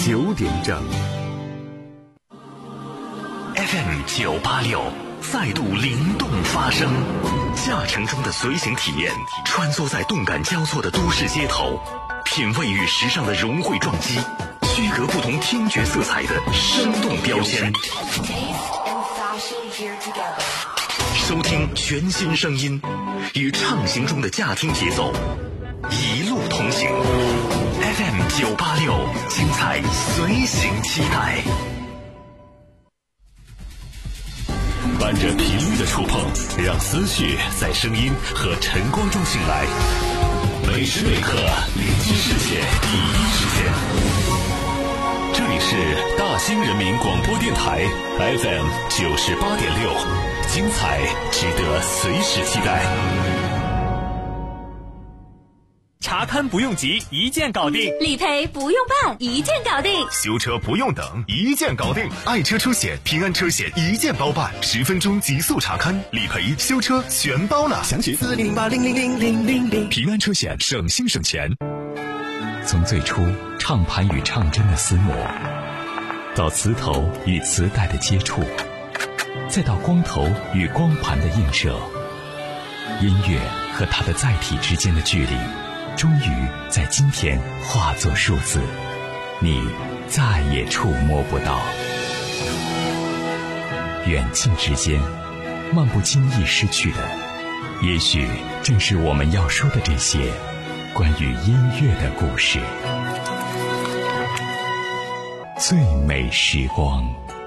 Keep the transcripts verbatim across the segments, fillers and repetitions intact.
九点整。 F M 九八六再度灵动发声，驾乘中的随行体验，穿梭在动感交错的都市街头，品味与时尚的融汇撞击，区隔不同听觉色彩的生动标签。收听全新声音，与畅行中的驾听节奏一路同行。F M 九八六，精彩随行期待。伴着频率的触碰，让思绪在声音和晨光中醒来。每时每刻连接世界第一时间。这里是大兴人民广播电台 F M 九十八点六，精彩值得随时期待。 查勘不用急，一键搞定； 理赔不用办，一键搞定； 修车不用等，一键搞定。爱车车险、平安车险一键包办，十分钟极速查勘、理赔、修车全包了。 详情四零零八零零零零零零。 平安车险，省心省钱。 从最初唱盘与唱针的厮磨，到磁头与磁带的接触，再到光头与光盘的映射，音乐和它的载体之间的距离，终于在今天化作数字，你再也触摸不到。远近之间，漫不经意失去的，也许正是我们要说的这些关于音乐的故事。最美时光。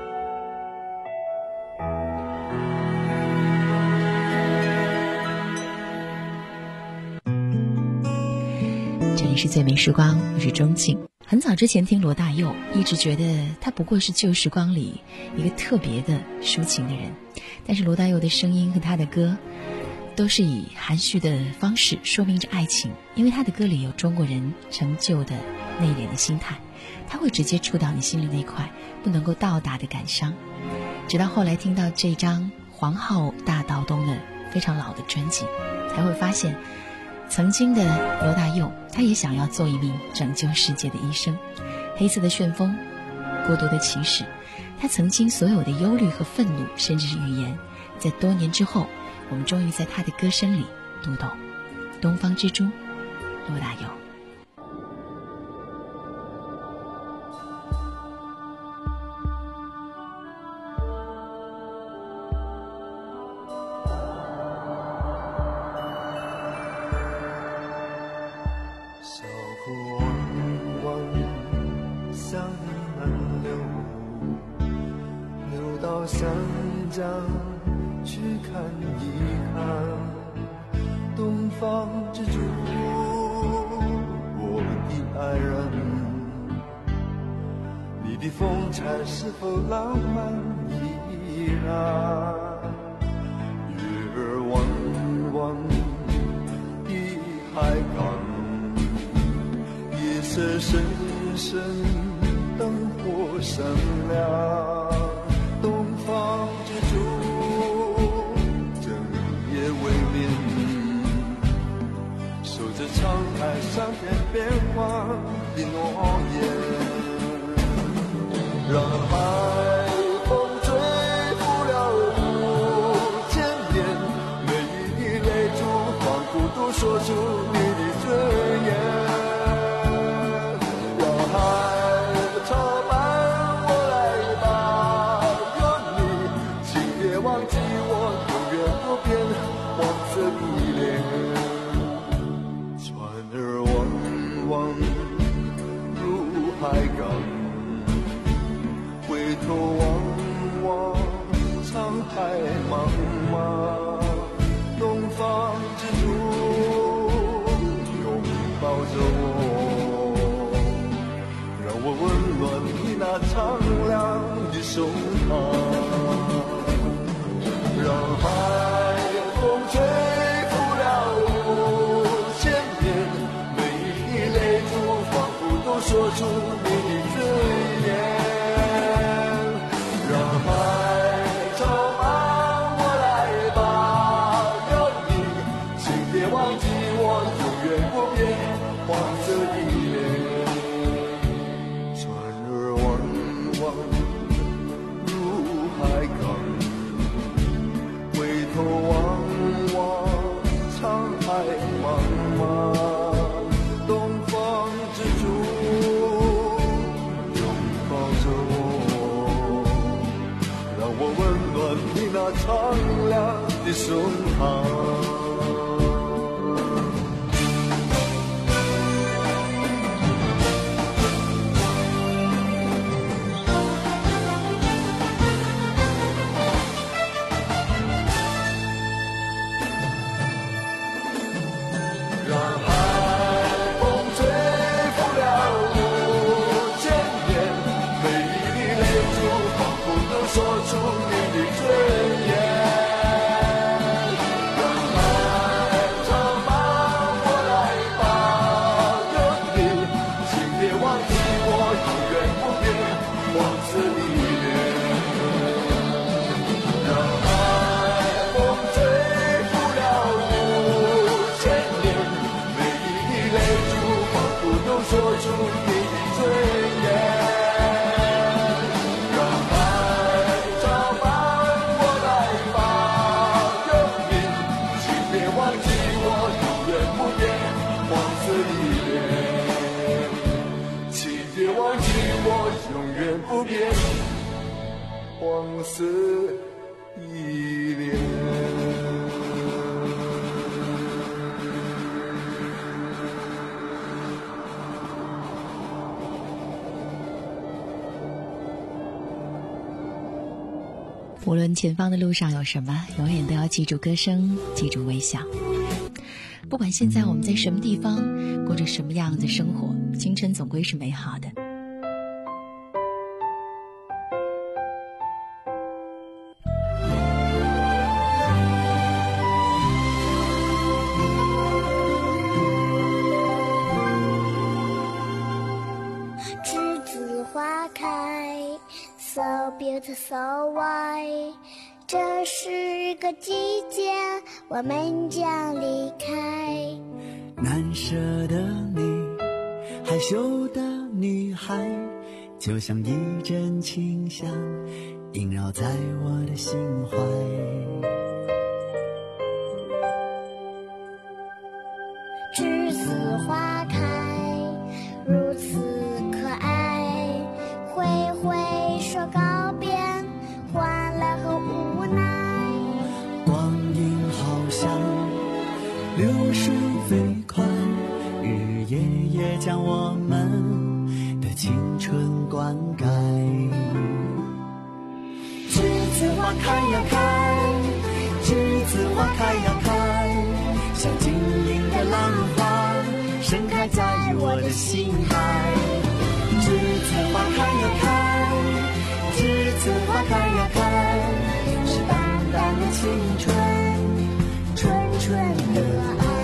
这里是最美时光，我是钟庆。很早之前听罗大佑，一直觉得他不过是旧时光里一个特别的抒情的人，但是罗大佑的声音和他的歌都是以含蓄的方式说明着爱情，因为他的歌里有中国人成就的内敛的心态，他会直接触到你心里那块不能够到达的感伤。直到后来听到这张黄浩大道东的非常老的专辑，才会发现曾经的罗大佑，他也想要做一名拯救世界的医生。黑色的旋风，孤独的骑士，他曾经所有的忧虑和愤怒，甚至是语言，在多年之后，我们终于在他的歌声里读懂。东方之珠，罗大佑。 是否浪漫依然？月儿弯弯的海港，夜色深深，灯火闪亮。东方之珠，整夜未眠，守着沧海桑田变幻的诺言。让海风吹拂了五千年，每一滴泪珠仿佛都说出你的尊严。让海潮伴我来吧，有你，请别忘记我永远不变黄色的脸。船儿弯弯入海港，回头望望沧海茫茫，东方之珠拥抱着我，让我温暖你那苍凉的胸膛。让海风吹拂了五千年，每一滴泪珠仿佛都说出你的尊严。黄色的脸，船儿敞亮的胸膛。不变，往事依恋。 无论前方的路上有什么，永远都要记住歌声，记住微笑。不管现在我们在什么地方，过着什么样的生活，青春总归是美好的。 So beautiful, so white。 这是个季节，我们将离开。 难舍的你，害羞的女孩，就像一阵清香，萦绕在我的心怀。 栀子花开，如此可爱，挥挥手告别，欢乐和无奈。 光阴好像流水飞快，日夜夜将我们的青春灌溉。栀子花开呀开，栀子花开呀开，像晶莹的浪花盛开在我的心海。栀子花开呀开，栀子花开呀开，是淡淡的青春，纯纯的爱。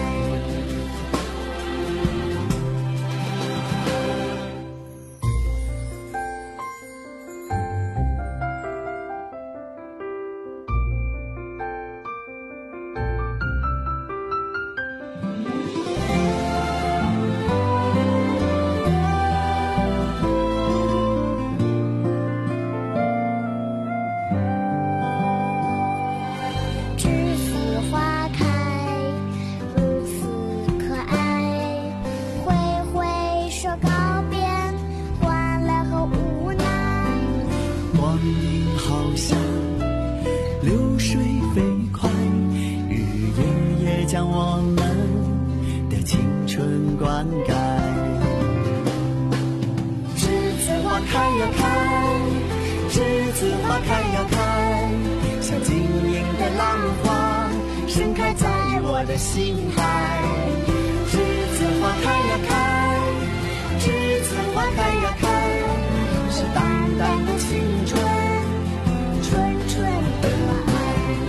将我们的青春灌溉。栀子花开呀开，栀子花开呀开，像晶莹的浪花盛开在我的心海。栀子花开呀开，栀子花开呀开，是淡淡的青春，纯纯的爱。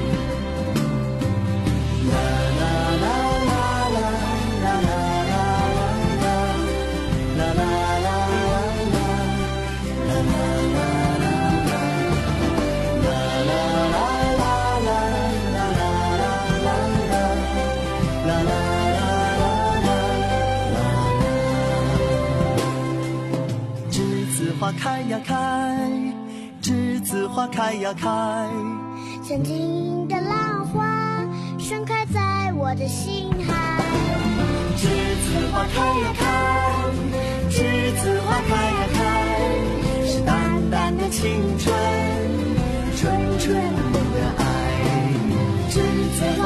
花开呀开，栀子花开呀开， 像晶莹的浪花盛开在我的心海。 栀子花开呀开，栀子花开呀开，是淡淡的青春，纯纯的爱。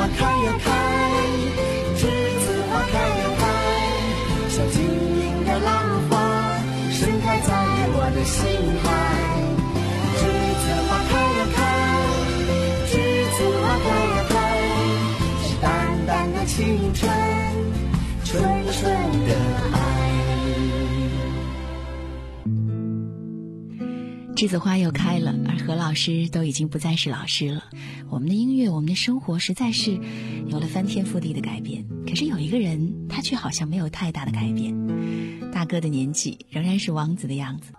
花开呀开，栀子花开呀开，像晶莹的浪花盛开在我的心海。栀子花开呀开，栀子花开呀开，是淡淡的青春，纯纯的爱。 栀子花又开了，而何老师都已经不再是老师了。我们的音乐，我们的生活实在是有了翻天覆地的改变，可是有一个人他却好像没有太大的改变。大哥的年纪仍然是王子的样子。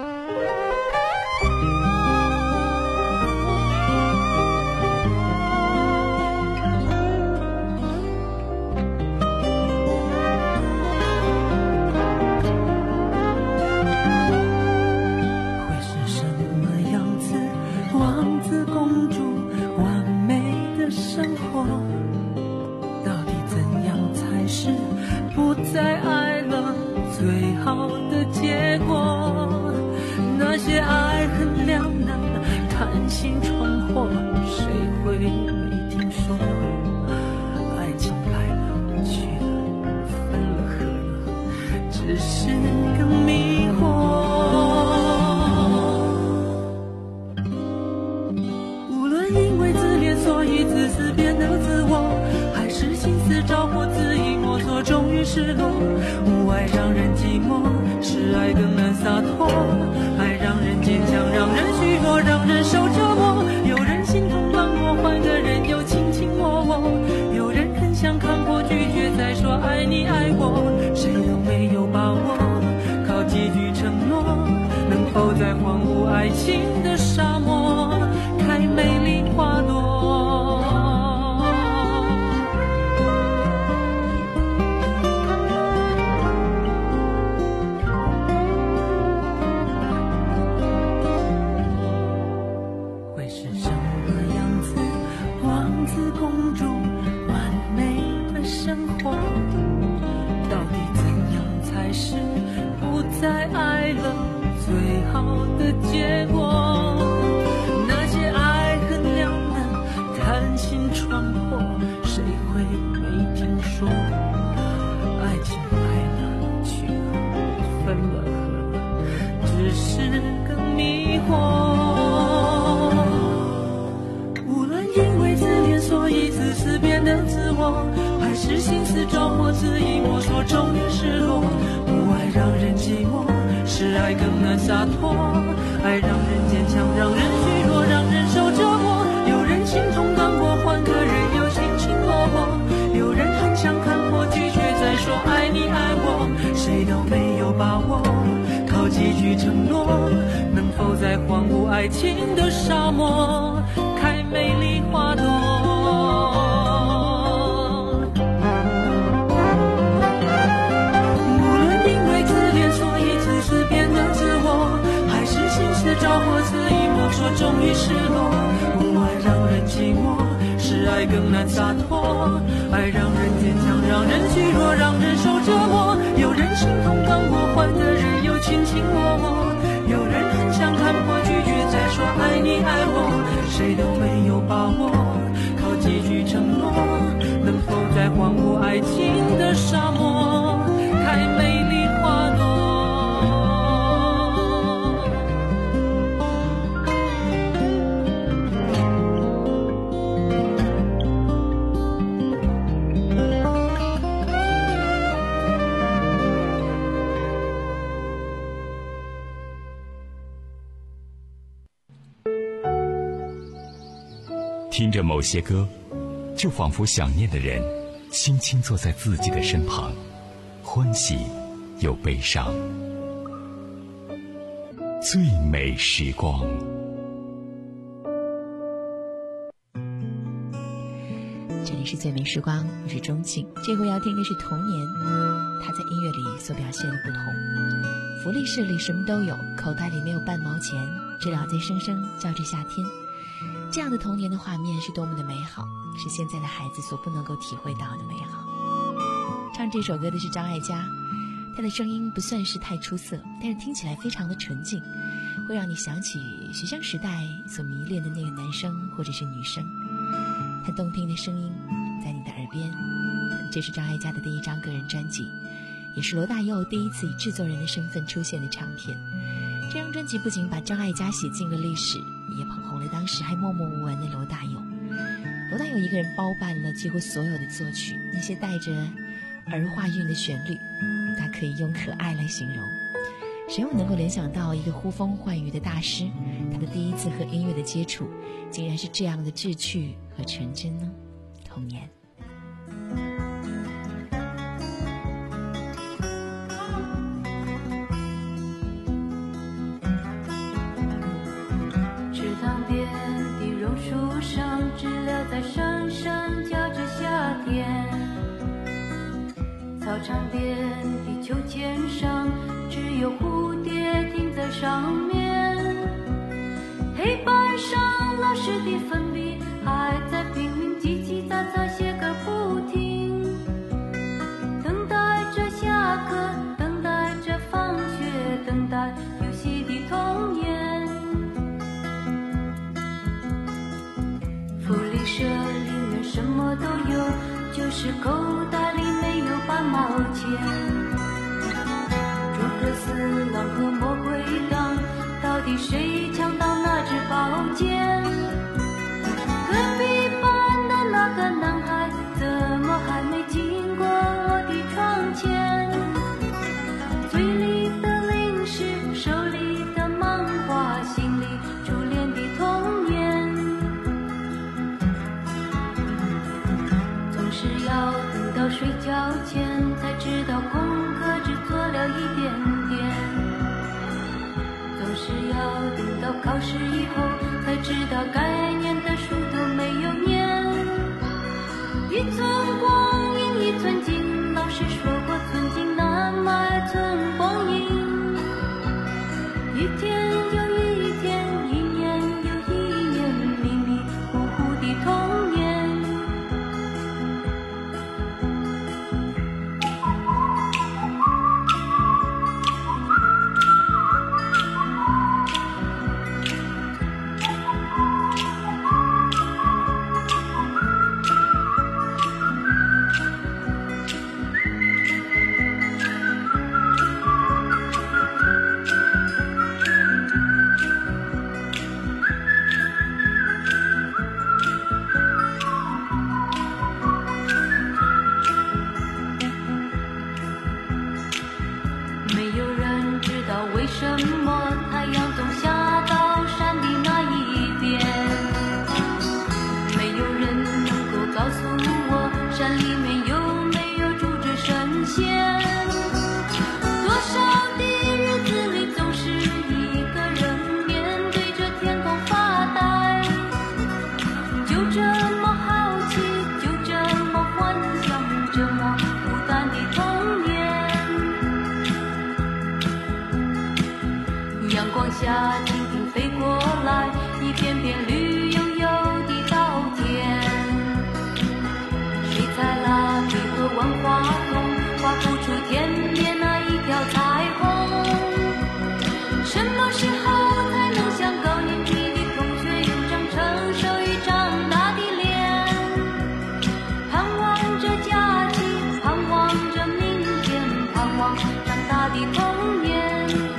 听着某些歌，就仿佛想念的人轻轻坐在自己的身旁，欢喜又悲伤。最美时光。 这里是最美时光，我是钟庆。这回要听的是童年，它在音乐里所表现的不同。福利社里什么都有，口袋里没有半毛钱，知了在声声叫着夏天。这样的童年的画面是多么的美好，是现在的孩子所不能够体会到的美好。唱这首歌的是张艾嘉，她的声音不算是太出色，但是听起来非常的纯净，会让你想起学生时代所迷恋的那个男生或者是女生。 很动听的声音在你的耳边。这是张艾嘉的第一张个人专辑，也是罗大佑第一次以制作人的身份出现的唱片。这张专辑不仅把张艾嘉写进了历史，也捧红了当时还默默无闻的罗大佑。罗大佑一个人包办了几乎所有的作曲，那些带着儿化韵的旋律，他可以用可爱来形容。谁又能够联想到一个呼风唤雨的大师，他的第一次和音乐的接触竟然是这样的稚趣和纯真呢？童年。 池塘边的榕树上，知了在声声叫着夏天。操场边的秋千上，只有蝴蝶停在上面。黑板上老师的粉笔还在拼命叽叽喳喳写个不停，等待着下课，等待着放学，等待游戏的童年。福利社里面什么都有，就是口袋里没有半毛钱。诸葛四郎和魔鬼党，到底谁抢到那支宝剑？隔壁班的那个男孩，怎么还没经过我的窗前？嘴里的零食，手里的漫画，心里初恋的童年。总是要等到睡觉前才知道功课只做了一点点，总是要等到考试以后才知道该念的书都没有念。一寸光阴一寸金，老师说过寸金难买寸光阴。一天又一天，一年又一年，迷迷糊糊的童年。下蜻蜓飞过来，一片片绿油油的稻田。水彩蜡笔和万花筒画不出天边那一条彩虹。什么时候才能像高年级的同学有张成熟与长大的脸？盼望着假期，盼望着明天，盼望长大的童年。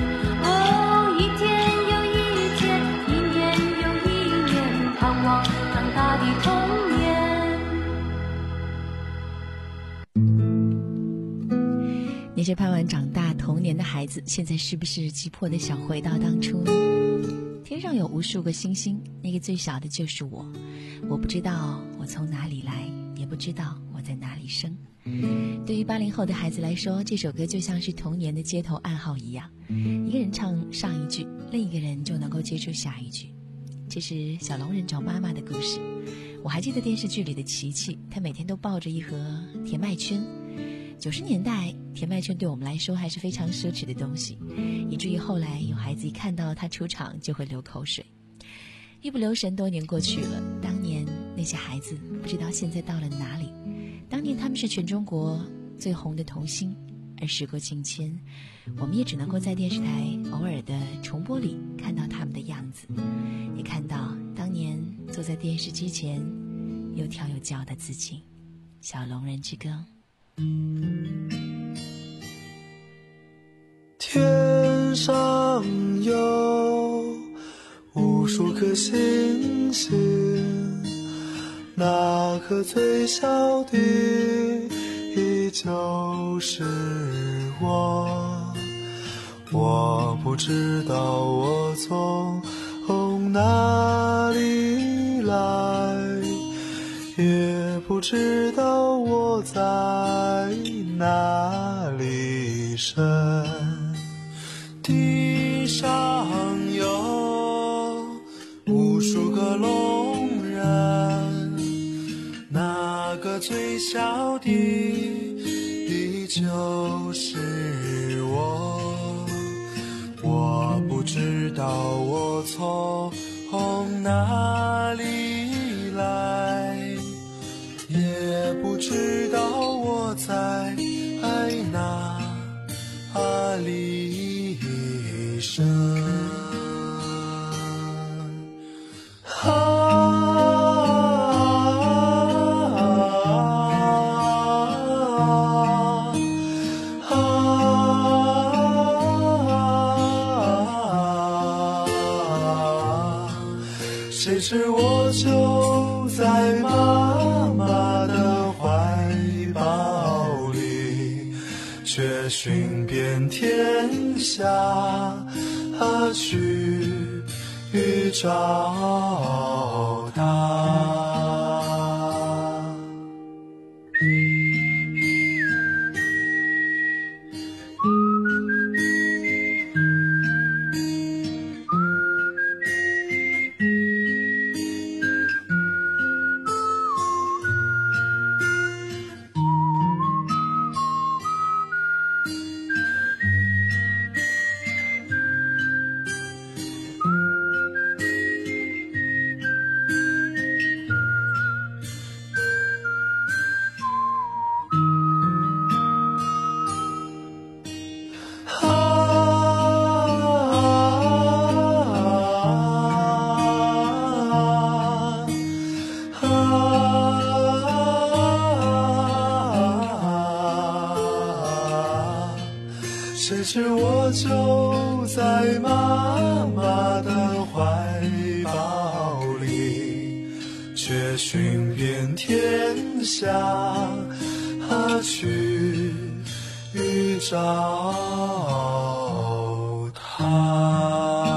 那些盼望长大童年的孩子，现在是不是急迫地想回到当初呢？天上有无数个星星，那个最小的就是我。我不知道我从哪里来，也不知道我在哪里生。对于八零后的孩子来说，这首歌就像是童年的街头暗号一样，一个人唱上一句，另一个人就能够接住下一句。这是小龙人找妈妈的故事。我还记得电视剧里的琪琪，她每天都抱着一盒甜麦圈。九十年代，甜麦圈对我们来说还是非常奢侈的东西，以至于后来有孩子一看到他出场就会流口水。一不留神，多年过去了，当年那些孩子不知道现在到了哪里。当年他们是全中国最红的童星，而时过境迁，我们也只能够在电视台偶尔的重播里看到他们的样子，也看到当年坐在电视机前又跳又叫的自己。小龙人之歌。 天上有无数颗星星，那颗最小的依旧是我。我不知道我从哪里来，也不知道我在哪里生。地上有无数个聋人，那个最小的依旧是我。我不知道我从哪里来，也不知道我在哪里生。啊谁知我就在妈妈的怀抱里，却寻遍天下去找她。谁知我就在妈妈的怀抱里，却寻遍天下去找她。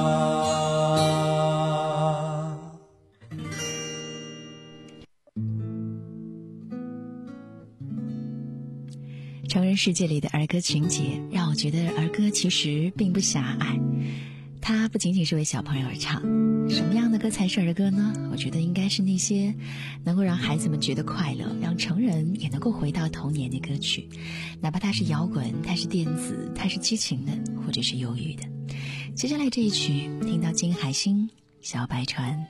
成人世界里的儿歌情节让我觉得儿歌其实并不狭隘，它不仅仅是为小朋友而唱。什么样的歌才是儿歌呢？我觉得应该是那些能够让孩子们觉得快乐，让成人也能够回到童年的歌曲，哪怕它是摇滚，它是电子，它是激情的，或者是忧郁的。接下来这一曲听到金海心小白船。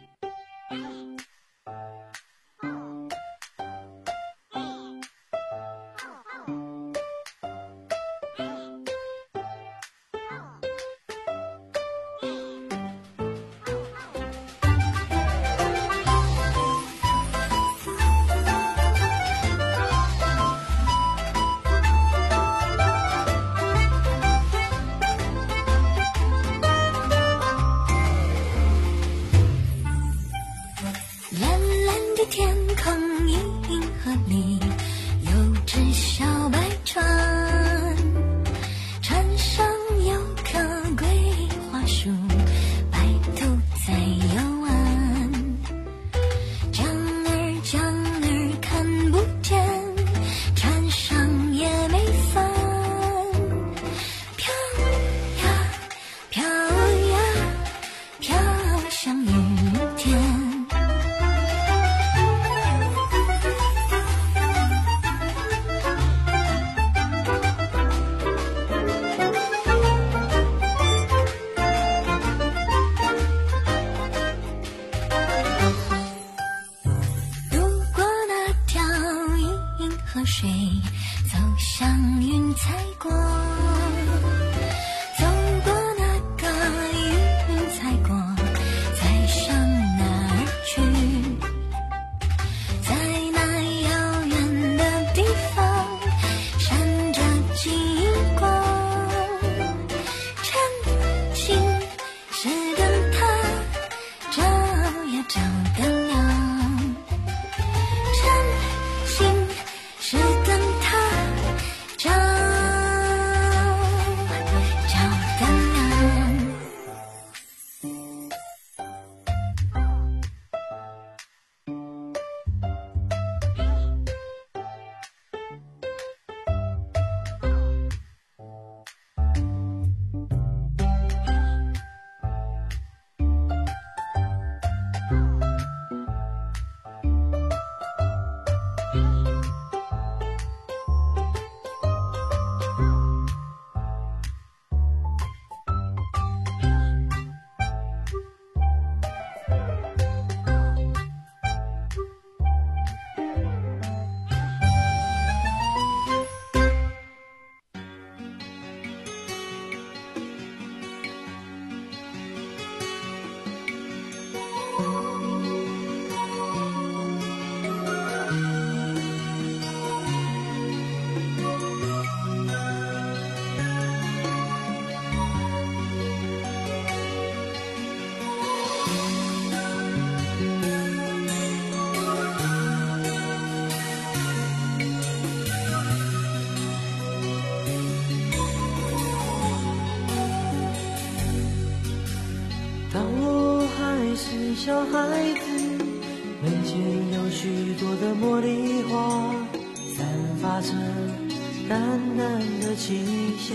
当我还是小孩子，门前有许多的茉莉花，散发着淡淡的清香。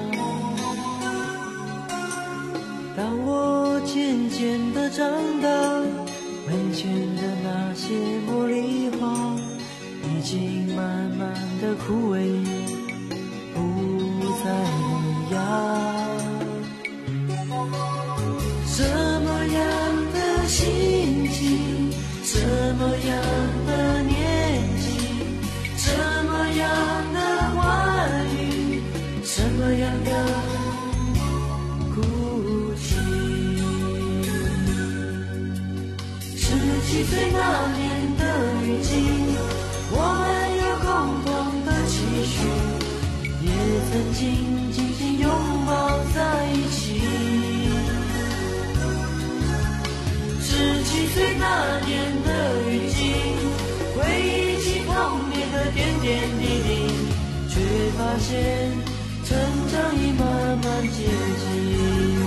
当我渐渐地长大，门前的那些茉莉花已经慢慢的枯萎，不再萌芽。什么样的心情，什么样的年纪，什么样的话语，什么样的哭泣。十七岁那年的雨季，我们有共同的期许，也曾经紧紧拥抱在一起。十七岁那年的雨季，回忆起童年的点点滴滴，却发现成长已慢慢接近。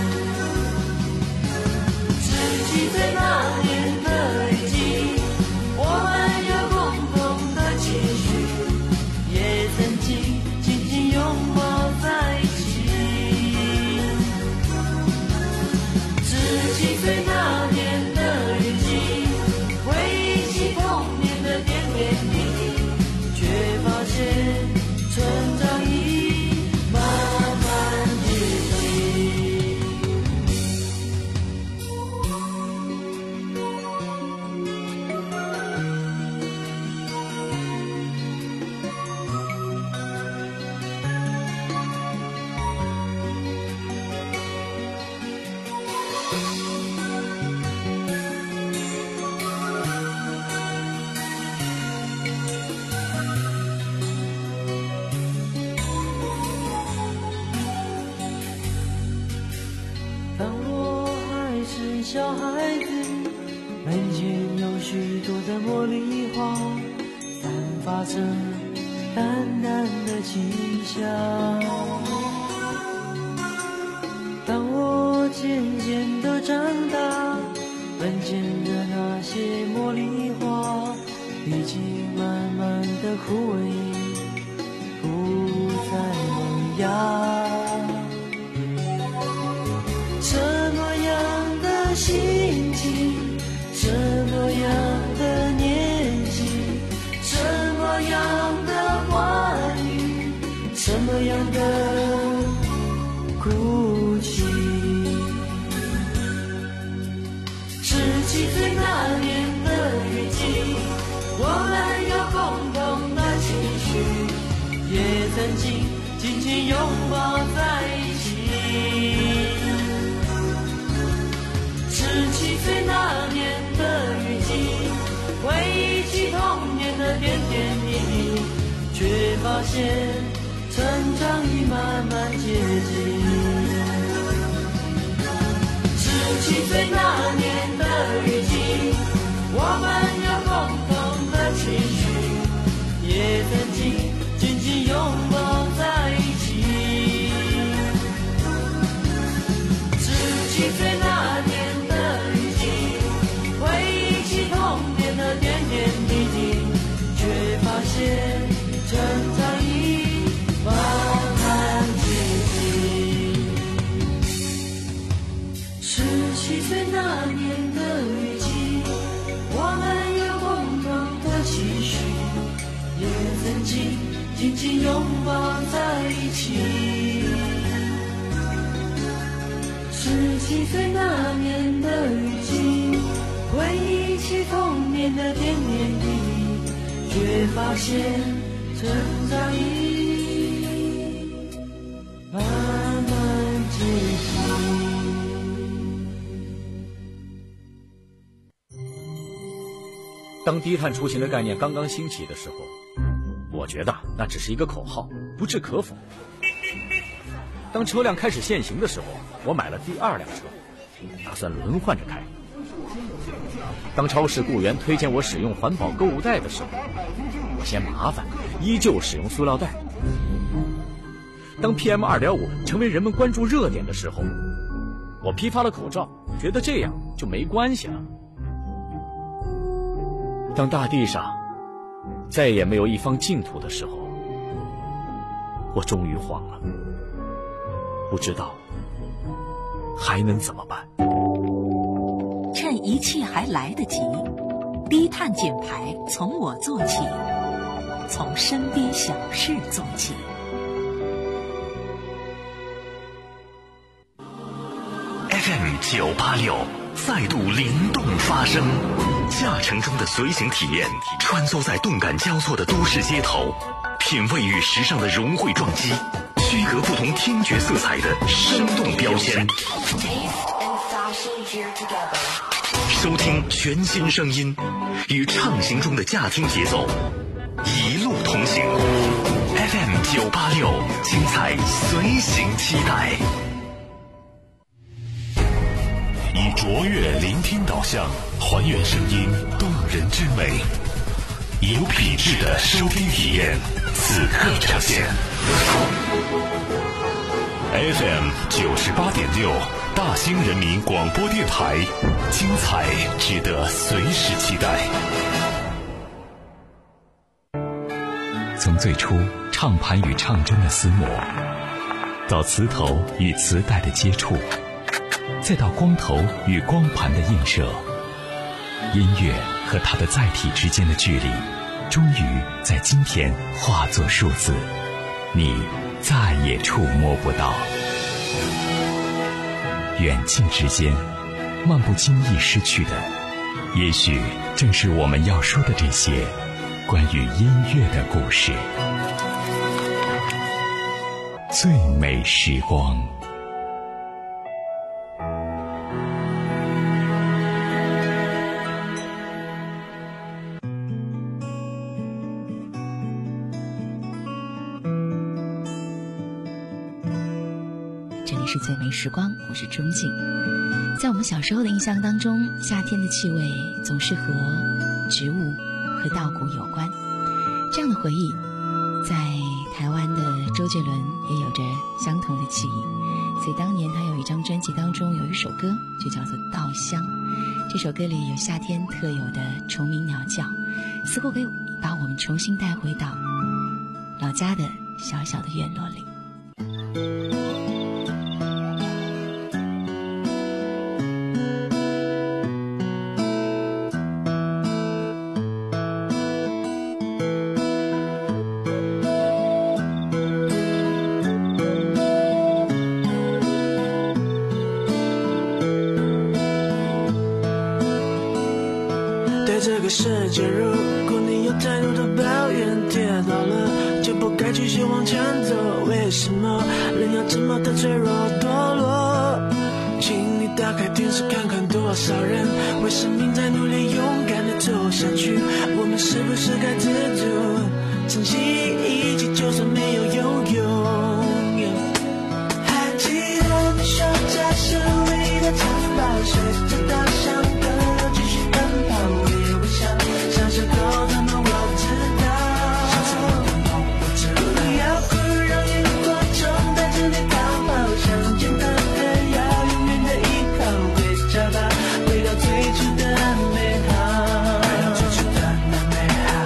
十七岁那年的雨季，我们有共同的期许，也曾经紧紧拥抱在一起。十七岁那年的雨季，回忆起童年的点点滴滴，却发现成长已慢慢接近。当我还是小孩子，门前有许多的茉莉花，散发着淡淡的清香。当我渐渐地长大，门前的那些茉莉花已经慢慢地枯萎，不再萌芽。什么样的心情，什么样的年纪，什么样的话语，什么样的哭泣。十七岁那年的雨季，我们有共同的期许，也曾经紧紧拥抱在一起。十七岁那年的雨季，回忆起童年的点点滴滴，却发现成长已慢慢接近。十七岁那年的雨季，我们有共同的期许，也曾经紧紧拥抱在一起。十七岁那年点点滴滴，却发现成长已慢慢接近。十七岁那年的雨季，我们有共同的期许，也曾经紧紧拥抱在一起。十七岁那年的雨季，回忆起童年的点点滴滴，却发现成长已慢慢接近。 当低碳出行的概念刚刚兴起的时候，我觉得那只是一个口号，不置可否。当车辆开始限行的时候，我买了第二辆车，打算轮换着开。当超市雇员推荐我使用环保购物袋的时候，我嫌麻烦，依旧使用塑料袋。当 P M 二点五 成为人们关注热点的时候，我批发了口罩， 觉得这样就没关系了。当大地上再也没有一方净土的时候，我终于慌了，不知道还能怎么办。 趁一切还来得及，低碳减排从我做起，从身边小事做起。 F M 九八六再度灵动发声，驾乘中的随行体验，穿梭在动感交错的都市街头，品味与时尚的融汇撞击，区隔不同听觉色彩的生动标签，收听全新声音，与畅行中的驾听节奏一路同行。 F M 九八六，精彩随行期待。 以卓越聆听导向，还原声音动人之美，有品质的收听体验，此刻呈现。F M 九十八点六，大兴人民广播电台，精彩值得随时期待。从最初唱盘与唱针的厮磨，到磁头与磁带的接触，再到光头与光盘的映射，音乐和它的载体之间的距离，终于在今天化作数字，你再也触摸不到。远近之间，漫不经意失去的，也许正是我们要说的这些关于音乐的故事。最美时光。 这里是最美时光，我是钟静。在我们小时候的印象当中，夏天的气味总是和植物和稻谷有关。这样的回忆，在台湾的周杰伦也有着相同的记忆。所以当年他有一张专辑当中有一首歌就叫做《稻香》，这首歌里有夏天特有的虫鸣鸟叫，似乎可以把我们重新带回到老家的小小的院落里。 这个世界，如果你有太多的抱怨，跌倒了就不该继续往前走。为什么人要这么的脆弱堕落？请你打开电视看看，多少人为生命在努力，勇敢的走下去。我们是不是该知足，珍惜一切，就算没有拥有。还记得你说这是唯一的城堡，随着稻香歌继续奔跑。小时候的梦我知道，小时候的梦我知道，不要哭，让萤火虫带着你逃跑，想见他的要永远的依靠，会找到回到最初的美好，回到最初的那美好。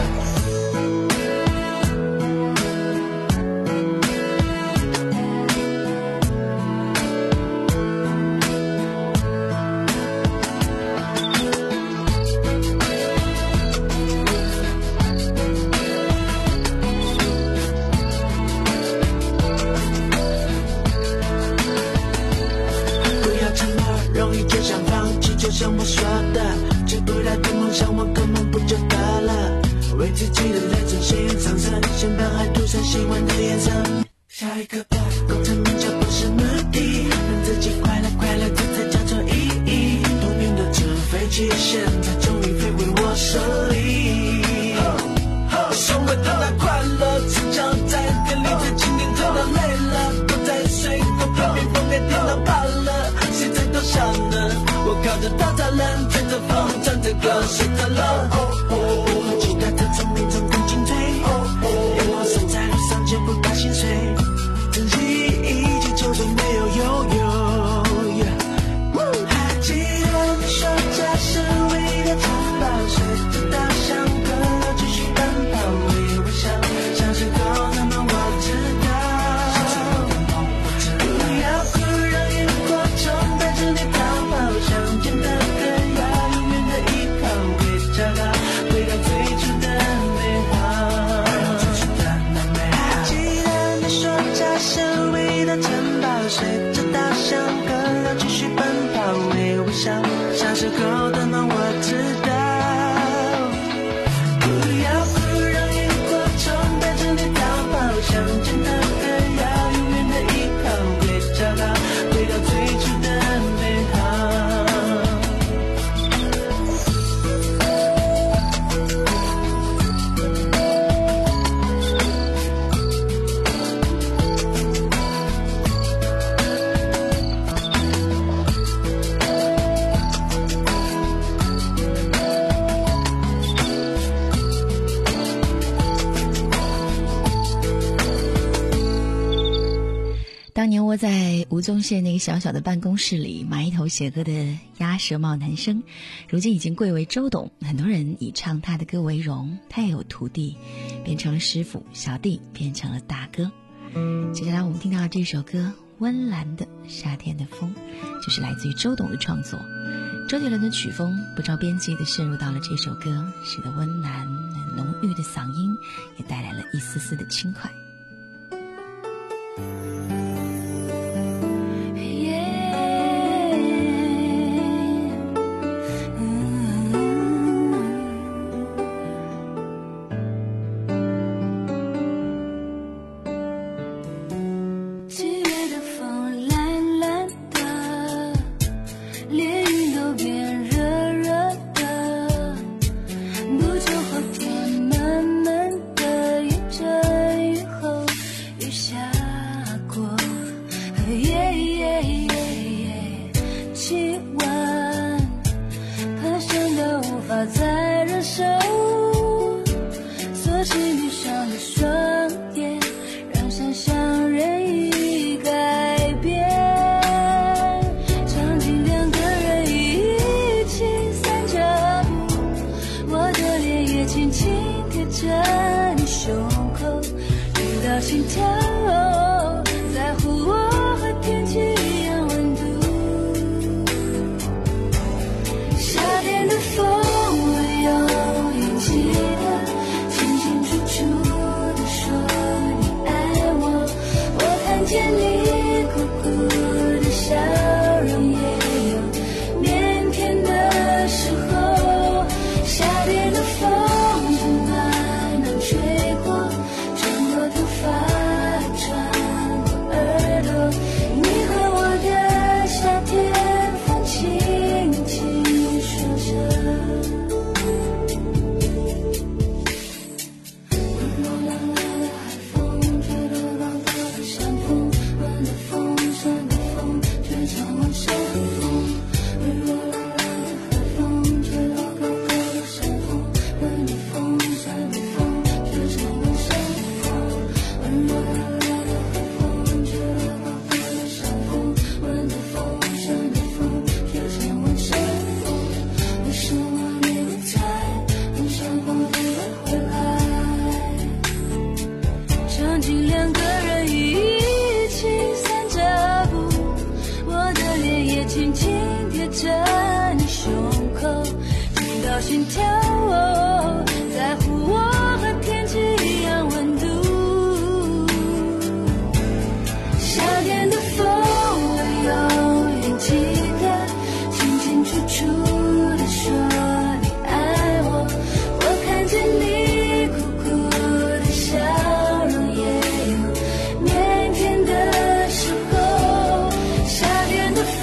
就像我说的，追不到的梦想我根本不就得了，为自己的人生鲜艳上色，先把爱涂上喜欢的颜色。下一个吧，功成名就不是目的，让自己快乐快乐，这才叫做意义。多年的纸飞机现在终于飞回我手里，生活得到快乐，只想在店里在今天真的累了，都在睡，都偏偏风给电脑跑了，谁在多想呢？我靠着稻草人，吹着风，唱着歌，睡着了。我和其他的聪明中更精粹，连我走在路上就不怕心碎，珍惜一切，就算没有拥有。还记笑，小时候的梦我知道。不要不让萤火虫带着你逃跑，想见他的要永远的依靠，别找到回到最初的美好。 当年窝在吴宗宪那个小小的办公室里埋头写歌的鸭舌帽男生，如今已经贵为周董，很多人以唱他的歌为荣。他也有徒弟，变成了师傅，小弟变成了大哥。接下来我们听到的这首歌《温岚的夏天的风》，就是来自于周董的创作。周杰伦的曲风不着边际地渗入到了这首歌，使得温岚浓郁的嗓音也带来了一丝丝的轻快。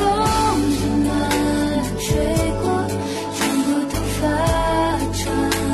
风就暖暖吹过，穿过头发，穿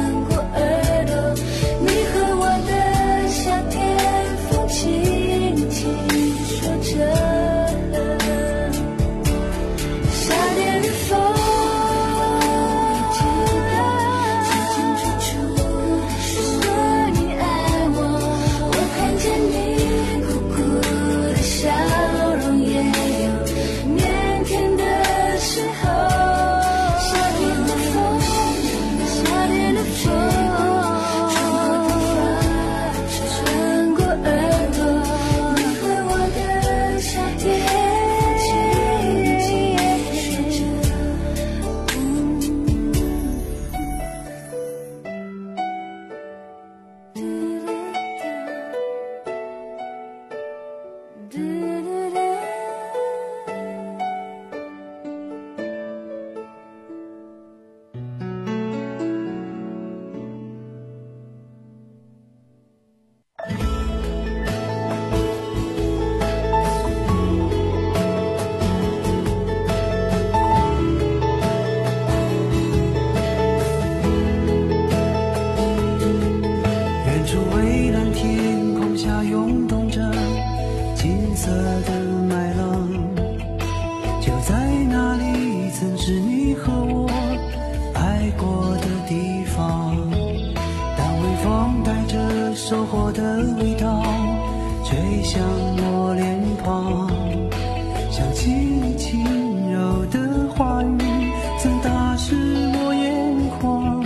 和我爱过的地方。当微风带着收获的味道吹向我脸庞，想起你轻柔的话语曾打湿我眼眶。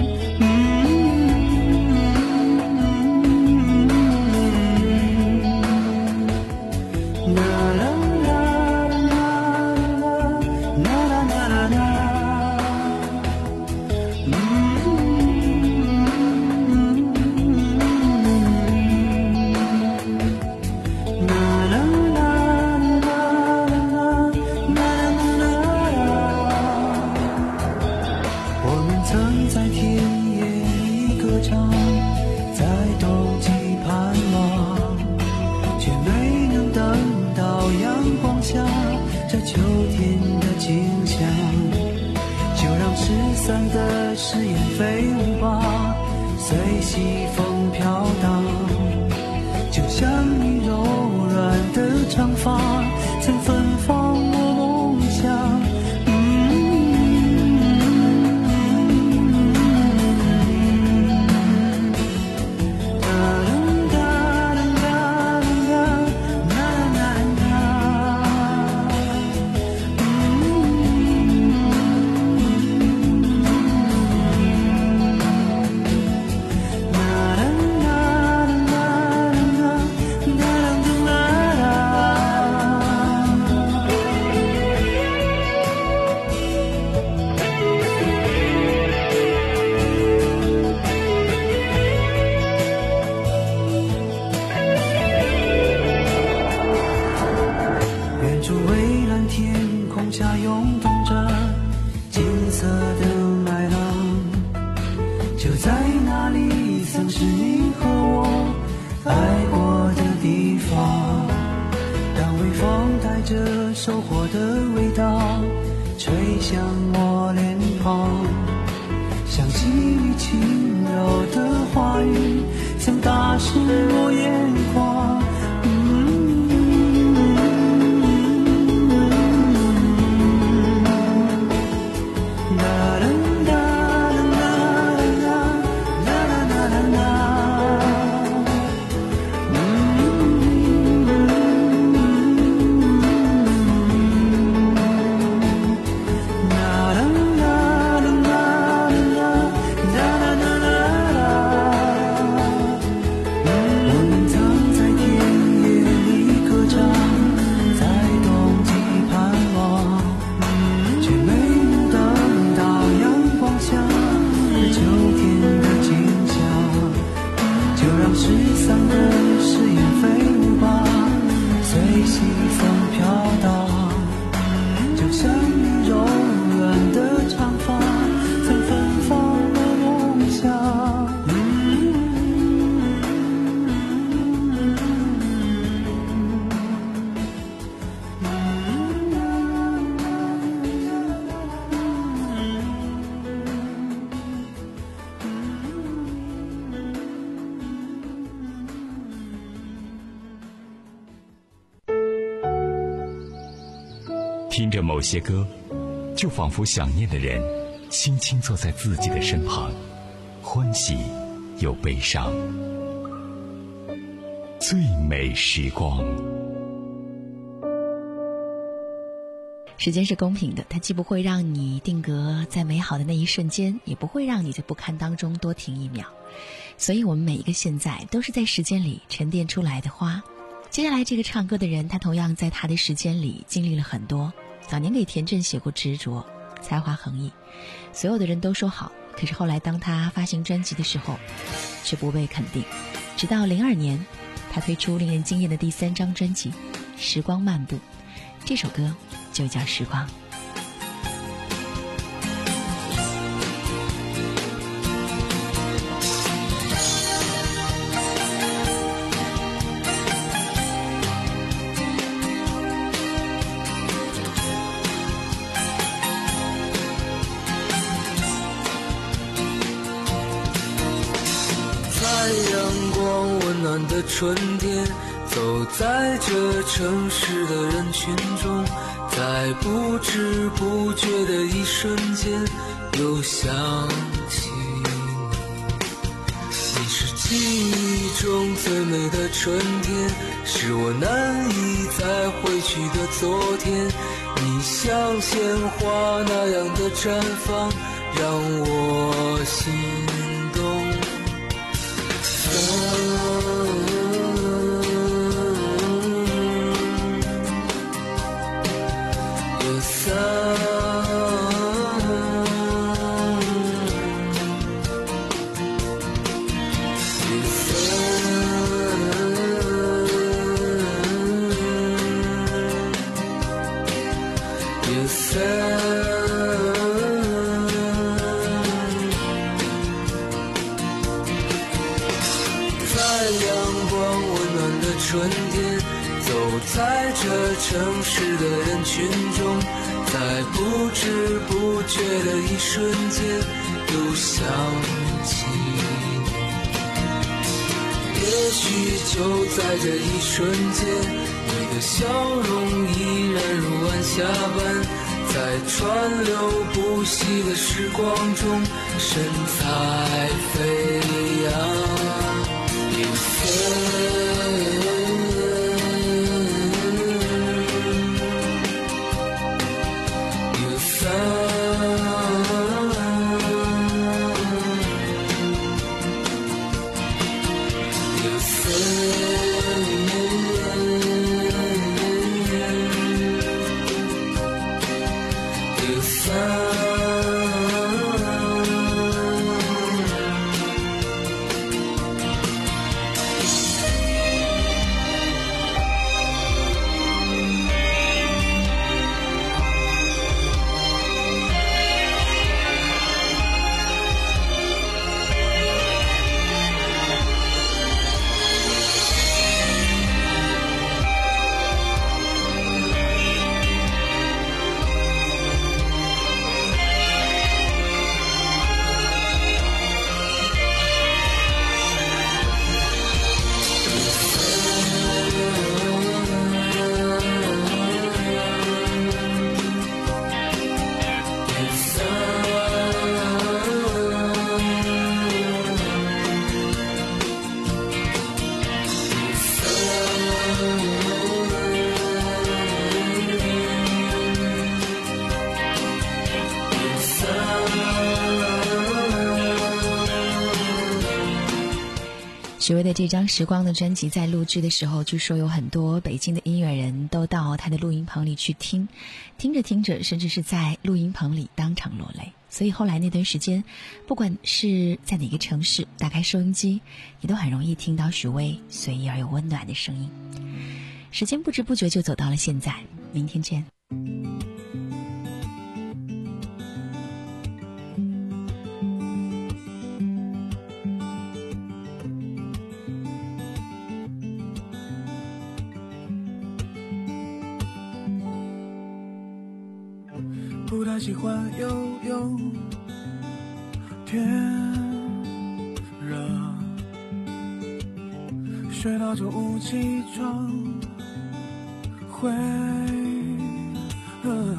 的誓言飞舞吧，随西风飘荡，就像你柔软的长发曾芬芳我梦想。收获的味道吹向我脸庞，想起你轻柔的话语曾打湿我眼眶。 听着某些歌，就仿佛想念的人轻轻坐在自己的身旁，欢喜又悲伤。最美时光。 时间是公平的，它既不会让你定格在美好的那一瞬间，也不会让你在不堪当中多停一秒。所以我们每一个现在都是在时间里沉淀出来的花。接下来这个唱歌的人，他同样在他的时间里经历了很多。早年给田震写过执着，才华横溢，所有的人都说好，可是后来当他发行专辑的时候却不被肯定。直到零二年他推出令人惊艳的第三张专辑《时光漫步》，这首歌就叫《时光》。 的春天，走在这城市的人群中， 在不知不觉的一瞬间又想起你。你是记忆中最美的春天，是我难以再回去的昨天。你像鲜花那样的绽放，让我心动。城市的人群中，在不知不觉的一瞬间又想起你。也许就在这一瞬间，你的笑容依然如晚霞般，在川流不息的时光中神采飞扬。You say 许巍的这张《时光》的专辑在录制的时候，据说有很多北京的音乐人都到他的录音棚里去听，听着听着，甚至是在录音棚里当场落泪。所以后来那段时间，不管是在哪个城市，打开收音机，你都很容易听到许巍随意而又温暖的声音。时间不知不觉就走到了现在，明天见。 不太喜欢游泳，天热，睡到中午起床，会饿，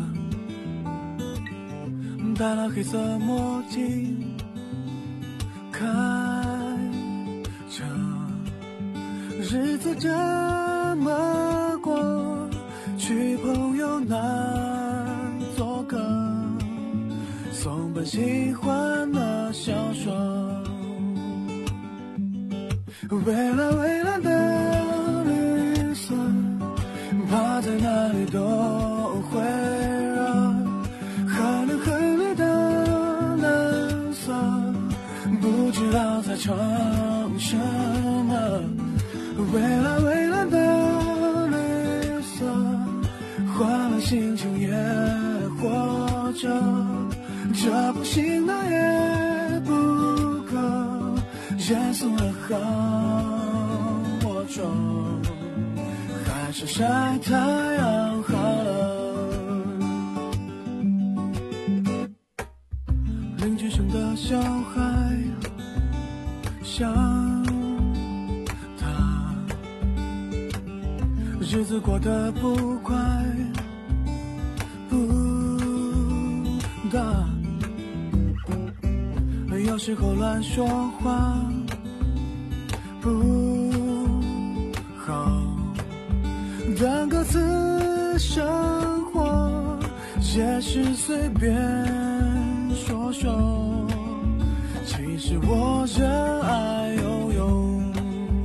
戴了黑色墨镜，开车，日子这么过，去朋友那做个松本喜欢的小说，蔚蓝蔚蓝的绿色，趴在哪里都会热，很冷很冷的蓝色，不知道在唱什么，蔚蓝蔚蓝的绿色，换了心情也活着，这不行那也不可，严肃的好我装，还是晒太阳好了。邻居生的小孩想他，日子过得不快， 的，有时候乱说话不好，当歌词生活也是随便说说，其实我热爱游泳，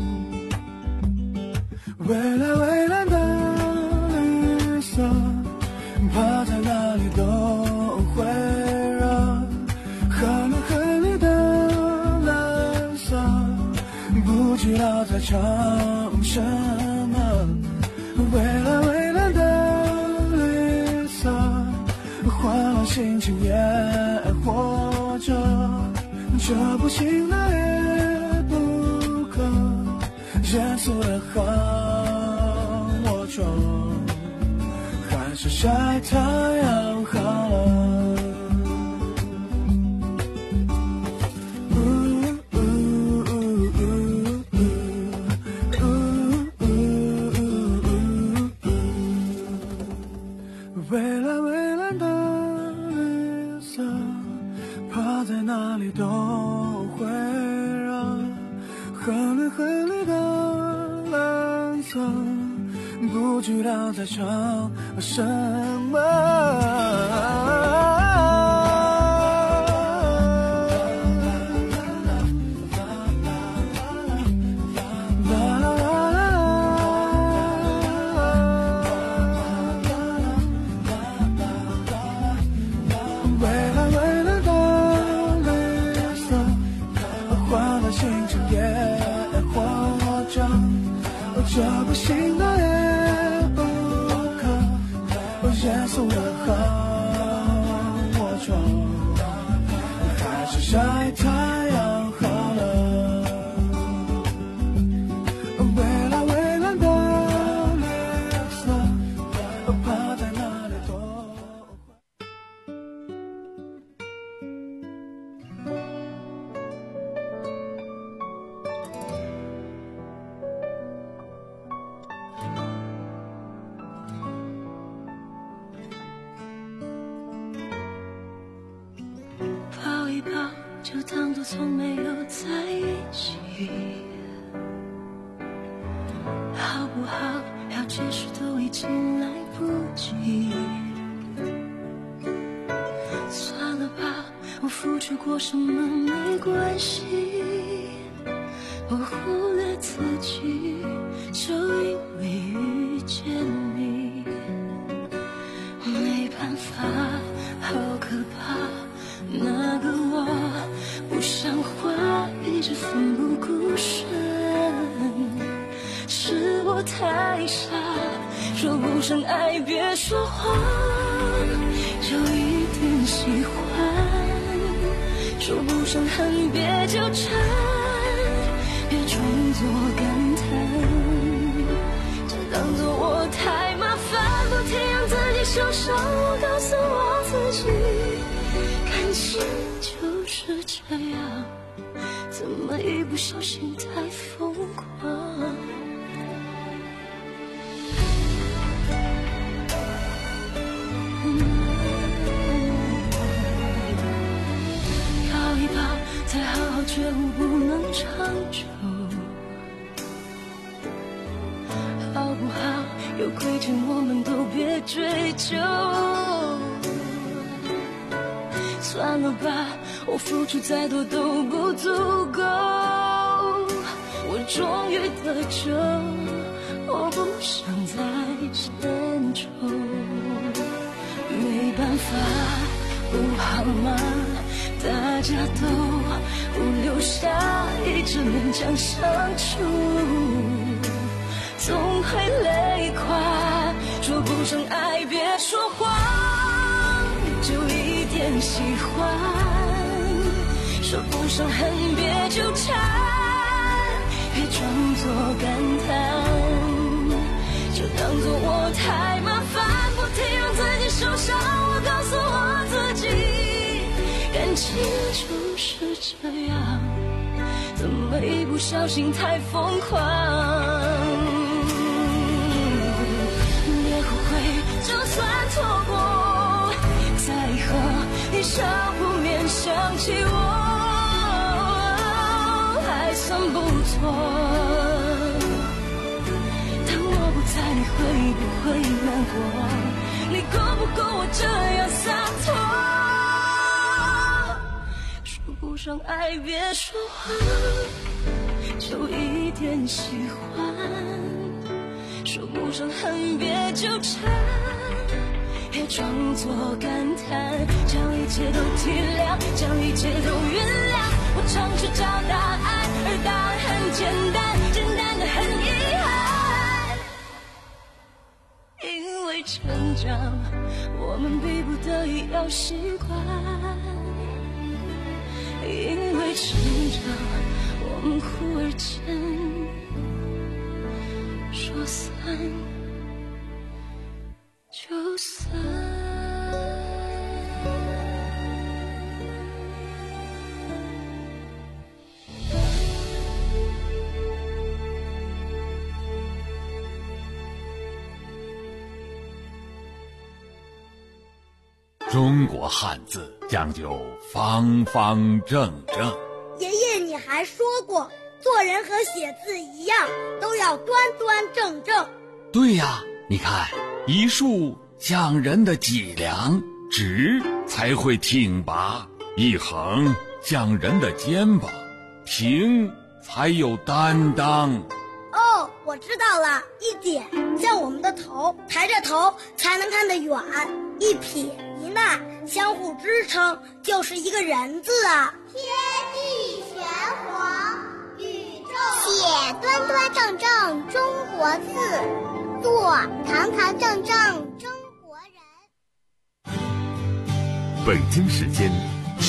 蔚蓝蔚蓝的绿色，爬在哪里都会热，很蓝很绿的蓝色，不知道在唱什么，蔚蓝蔚蓝的绿色，换了心情也活着，这不行那也不可，严肃的好我装，还是晒太阳好了。蔚蓝蔚蓝的绿色，爬在哪里都会热，很绿很绿的蓝色，不知道在唱什么。这不行那也不可，严肃的好我装，还是晒太阳好了。蔚蓝蔚蓝的绿色，爬在哪里都就当作从没有在一起，好不好？要解释都已经来不及。算了吧，我付出过什么没关系，我忽略自己，就因为遇见你，没办法，好可怕。那个我不像话，一直奋不顾身，是我太傻，说不上爱别说谎，就一定喜欢，说不上恨别纠缠，别装作感叹，就当作我太麻烦，不停让自己受伤，我告诉我自己，感情就是这样，怎么一不小心太疯狂。抱一抱，才好好觉悟，不能长久，好不好？有亏欠我们都别追究。算了吧，我付出再多都不足够，我终于得救，我不想再牵愁，没办法，不好吗？大家都不留下，一直勉强相处，总会累垮，说不上爱别说谎，就一点喜欢，说不上恨别纠缠，别装作感叹，就当作我太麻烦，不停让自己受伤，我告诉我自己，感情就是这样，怎么一不小心太疯狂，别后悔，就算错过再和你少不免想起我，还算不错。但我不猜你会不会难过，你够不够我这样洒脱？说不上爱别说谎，就一点喜欢，说不上恨别纠缠，别装作感叹，将一切都体谅，将一切都原谅。我常去找答案，而答案很简单，简单的很遗憾。因为成长，我们逼不得已要习惯，因为成长，我们忽而间说散就散。 中国汉字讲究方方正正。 爷爷，你还说过，做人和写字一样，都要端端正正。 对呀，你看，一竖像人的脊梁，直才会挺拔；一横像人的肩膀，平才有担当。 哦，我知道了，一点像我们的头，抬着头才能看得远；一撇一捺相互支撑，就是一个人字啊。天地玄黄，宇宙写端端正正中国字，做堂堂正正中国人。 北京时间